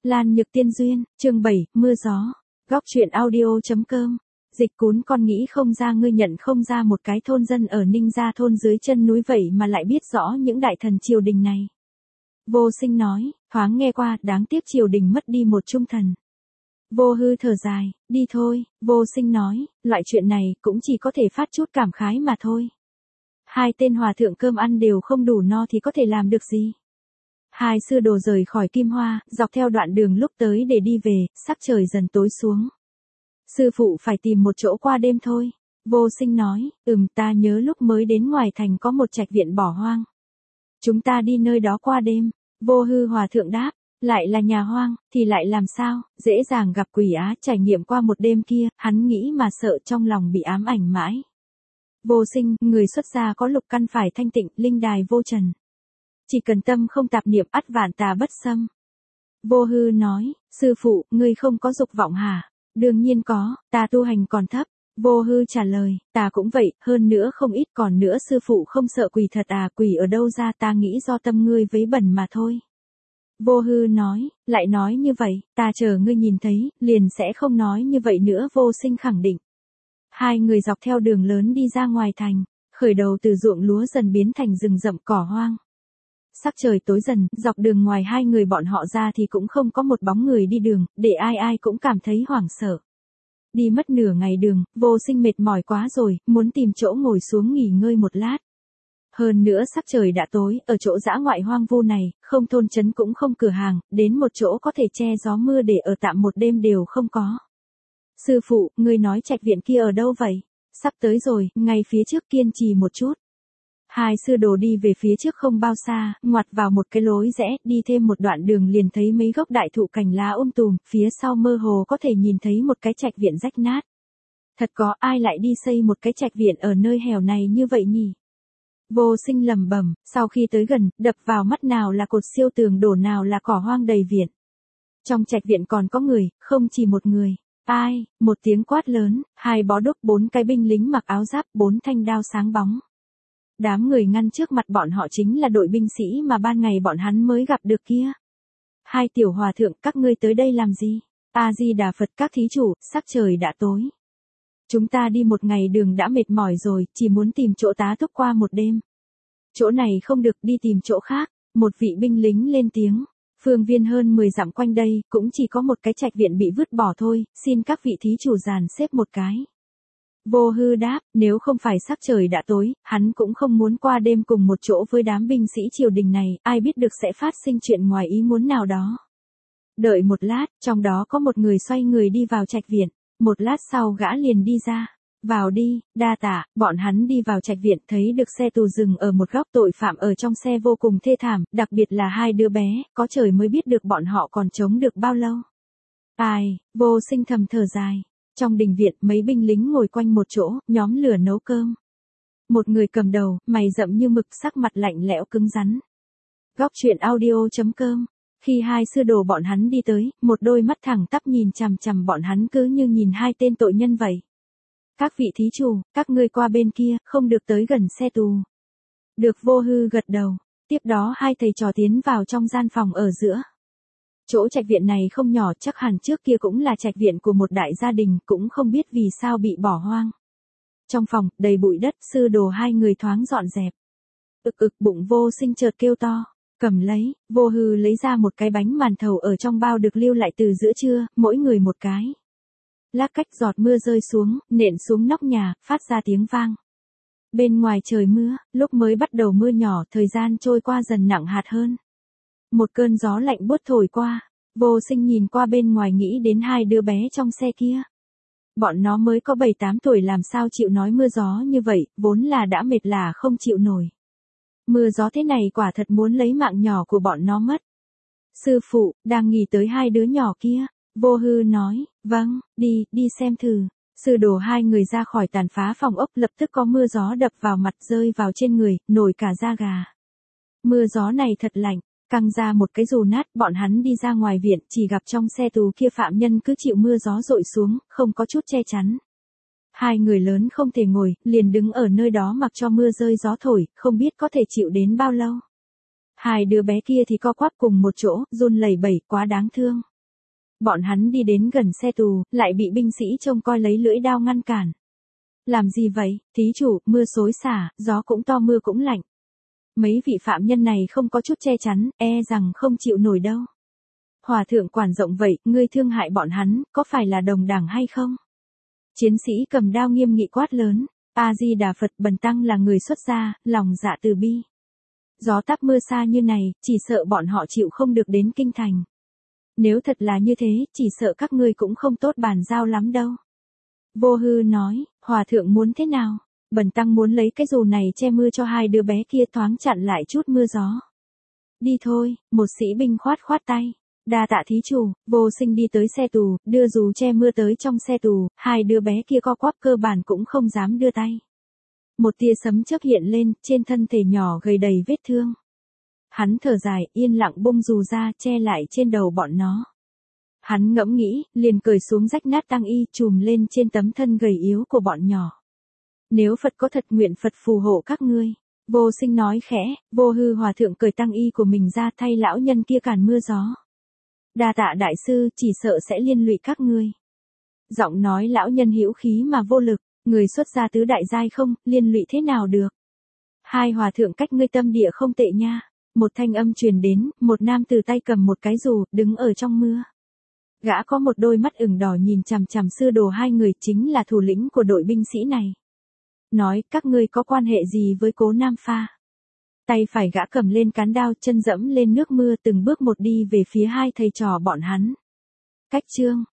Lan Nhược Tiên Duyên, chương 7, mưa gió. Góc truyện audio.com. Dịch Cún, con nghĩ không ra ngươi nhận không ra một cái thôn dân ở Ninh Gia thôn dưới chân núi vậy mà lại biết rõ những đại thần triều đình này. Vô Sinh nói, thoáng nghe qua, đáng tiếc triều đình mất đi một trung thần. Vô Hư thở dài, đi thôi. Vô Sinh nói, loại chuyện này cũng chỉ có thể phát chút cảm khái mà thôi. Hai tên hòa thượng cơm ăn đều không đủ no thì có thể làm được gì. Hai sư đồ rời khỏi Kim Hoa, dọc theo đoạn đường lúc tới để đi về, sắc trời dần tối xuống. Sư phụ phải tìm một chỗ qua đêm thôi. Vô Sinh nói, ta nhớ lúc mới đến ngoài thành có một trạch viện bỏ hoang. Chúng ta đi nơi đó qua đêm. Vô Hư hòa thượng đáp, lại là nhà hoang, thì lại làm sao, dễ dàng gặp quỷ á. Trải nghiệm qua một đêm kia, hắn nghĩ mà sợ, trong lòng bị ám ảnh mãi. Vô Sinh, người xuất gia có lục căn phải thanh tịnh, linh đài vô trần. Chỉ cần tâm không tạp niệm, ắt vạn tà bất xâm. Vô Hư nói, sư phụ, ngươi không có dục vọng hả? Đương nhiên có, ta tu hành còn thấp. Vô Hư trả lời, ta cũng vậy, hơn nữa không ít, còn nữa sư phụ không sợ quỷ thật à? Quỷ ở đâu ra? Ta nghĩ do tâm ngươi vấy bẩn mà thôi. Vô Hư nói, lại nói như vậy, ta chờ ngươi nhìn thấy, liền sẽ không nói như vậy nữa. Vô Sinh khẳng định. Hai người dọc theo đường lớn đi ra ngoài thành, khởi đầu từ ruộng lúa dần biến thành rừng rậm cỏ hoang. Sắc trời tối dần, dọc đường ngoài hai người bọn họ ra thì cũng không có một bóng người đi đường, để ai ai cũng cảm thấy hoảng sợ. Đi mất nửa ngày đường, Vô Sinh mệt mỏi quá rồi, muốn tìm chỗ ngồi xuống nghỉ ngơi một lát. Hơn nữa sắc trời đã tối, ở chỗ dã ngoại hoang vu này, không thôn trấn cũng không cửa hàng, đến một chỗ có thể che gió mưa để ở tạm một đêm đều không có. Sư phụ, ngươi nói trạch viện kia ở đâu vậy? Sắp tới rồi, ngay phía trước, kiên trì một chút. Hai sư đồ đi về phía trước không bao xa, ngoặt vào một cái lối rẽ, đi thêm một đoạn đường liền thấy mấy gốc đại thụ cành lá tùm, phía sau mơ hồ có thể nhìn thấy một cái trạch viện rách nát. Thật có ai lại đi xây một cái trạch viện ở nơi hẻo này như vậy nhỉ? Vô Sinh lẩm bẩm, sau khi tới gần, đập vào mắt nào là cột siêu tường đổ, nào là cỏ hoang đầy viện. Trong trạch viện còn có người, không chỉ một người. Ai? Một tiếng quát lớn, hai bó đuốc, bốn cái binh lính mặc áo giáp, bốn thanh đao sáng bóng. Đám người ngăn trước mặt bọn họ chính là đội binh sĩ mà ban ngày bọn hắn mới gặp được kia. Hai tiểu hòa thượng, các ngươi tới đây làm gì? A Di Đà Phật, các thí chủ, sắc trời đã tối. Chúng ta đi một ngày đường đã mệt mỏi rồi, chỉ muốn tìm chỗ tá túc qua một đêm. Chỗ này không được, đi tìm chỗ khác. Một vị binh lính lên tiếng. Phương viên hơn 10 dặm quanh đây, cũng chỉ có một cái trạch viện bị vứt bỏ thôi, xin các vị thí chủ dàn xếp một cái. Vô Hư đáp, nếu không phải sắc trời đã tối, hắn cũng không muốn qua đêm cùng một chỗ với đám binh sĩ triều đình này, ai biết được sẽ phát sinh chuyện ngoài ý muốn nào đó. Đợi một lát, trong đó có một người xoay người đi vào trạch viện, một lát sau gã liền đi ra. Vào đi, đa tạ. Bọn hắn đi vào trạch viện, thấy được xe tù dừng ở một góc, tội phạm ở trong xe vô cùng thê thảm, đặc biệt là hai đứa bé, có trời mới biết được bọn họ còn chống được bao lâu. Ai? Vô Sinh thầm thở dài. Trong đình viện, mấy binh lính ngồi quanh một chỗ, nhóm lửa nấu cơm. Một người cầm đầu, mày rậm như mực, sắc mặt lạnh lẽo cứng rắn. Góc truyện audio.com. Khi hai sư đồ bọn hắn đi tới, một đôi mắt thẳng tắp nhìn chằm chằm bọn hắn cứ như nhìn hai tên tội nhân vậy. Các vị thí chủ, các ngươi qua bên kia, không được tới gần xe tù. Được. Vô Hư gật đầu. Tiếp đó hai thầy trò tiến vào trong gian phòng ở giữa. Chỗ trạch viện này không nhỏ, chắc hẳn trước kia cũng là trạch viện của một đại gia đình, cũng không biết vì sao bị bỏ hoang. Trong phòng, đầy bụi đất, sư đồ hai người thoáng dọn dẹp. Bụng Vô Sinh chợt kêu to. Cầm lấy. Vô Hư lấy ra một cái bánh màn thầu ở trong bao được lưu lại từ giữa trưa, mỗi người một cái. Lác cách giọt mưa rơi xuống, nện xuống nóc nhà, phát ra tiếng vang. Bên ngoài trời mưa, lúc mới bắt đầu mưa nhỏ, thời gian trôi qua dần nặng hạt hơn. Một cơn gió lạnh buốt thổi qua. Vô Sinh nhìn qua bên ngoài nghĩ đến hai đứa bé trong xe kia. Bọn nó mới có 7-8 tuổi, làm sao chịu nói mưa gió như vậy, vốn là đã mệt là không chịu nổi. Mưa gió thế này quả thật muốn lấy mạng nhỏ của bọn nó mất. Sư phụ, đang nghĩ tới hai đứa nhỏ kia. Vô Hư nói, vâng, đi xem thử. Sư đồ hai người ra khỏi tàn phá phòng ốc, lập tức có mưa gió đập vào mặt, rơi vào trên người, nổi cả da gà. Mưa gió này thật lạnh, căng ra một cái dù nát, bọn hắn đi ra ngoài viện, chỉ gặp trong xe tù kia phạm nhân cứ chịu mưa gió dội xuống, không có chút che chắn. Hai người lớn không thể ngồi, liền đứng ở nơi đó mặc cho mưa rơi gió thổi, không biết có thể chịu đến bao lâu. Hai đứa bé kia thì co quắp cùng một chỗ, run lẩy bẩy, quá đáng thương. Bọn hắn đi đến gần xe tù, lại bị binh sĩ trông coi lấy lưỡi đao ngăn cản. Làm gì vậy, thí chủ, mưa xối xả, gió cũng to mưa cũng lạnh. Mấy vị phạm nhân này không có chút che chắn, e rằng không chịu nổi đâu. Hòa thượng quản rộng vậy, ngươi thương hại bọn hắn, có phải là đồng đảng hay không? Chiến sĩ cầm đao nghiêm nghị quát lớn, A-di-đà Phật, bần tăng là người xuất gia, lòng dạ từ bi. Gió táp mưa xa như này, chỉ sợ bọn họ chịu không được đến kinh thành. Nếu thật là như thế, chỉ sợ các ngươi cũng không tốt bàn giao lắm đâu. Vô Hư nói, hòa thượng muốn thế nào? Bần tăng muốn lấy cái dù này che mưa cho hai đứa bé kia thoáng chặn lại chút mưa gió. Đi thôi, một sĩ binh khoát khoát tay. Đa tạ thí chủ, Vô Sinh đi tới xe tù, đưa dù che mưa tới trong xe tù, hai đứa bé kia co quắp cơ bản cũng không dám đưa tay. Một tia sấm chớp hiện lên, trên thân thể nhỏ gầy đầy vết thương. Hắn thở dài, yên lặng bung dù ra, che lại trên đầu bọn nó. Hắn ngẫm nghĩ, liền cởi xuống rách nát tang y, chùm lên trên tấm thân gầy yếu của bọn nhỏ. Nếu Phật có thật, nguyện Phật phù hộ các ngươi. Vô Sinh nói khẽ, Vô Hư hòa thượng cởi tang y của mình ra thay lão nhân kia cản mưa gió. Đa tạ đại sư, chỉ sợ sẽ liên lụy các ngươi. Giọng nói lão nhân hữu khí mà vô lực, người xuất gia tứ đại giai không, liên lụy thế nào được. Hai hòa thượng cách ngươi tâm địa không tệ nha. Một thanh âm truyền đến, một nam từ tay cầm một cái dù, đứng ở trong mưa. Gã có một đôi mắt ửng đỏ nhìn chằm chằm sư đồ hai người, chính là thủ lĩnh của đội binh sĩ này. Nói, các ngươi có quan hệ gì với Cố Nam Pha? Tay phải gã cầm lên cán đao, chân dẫm lên nước mưa, từng bước một đi về phía hai thầy trò bọn hắn. Cách chương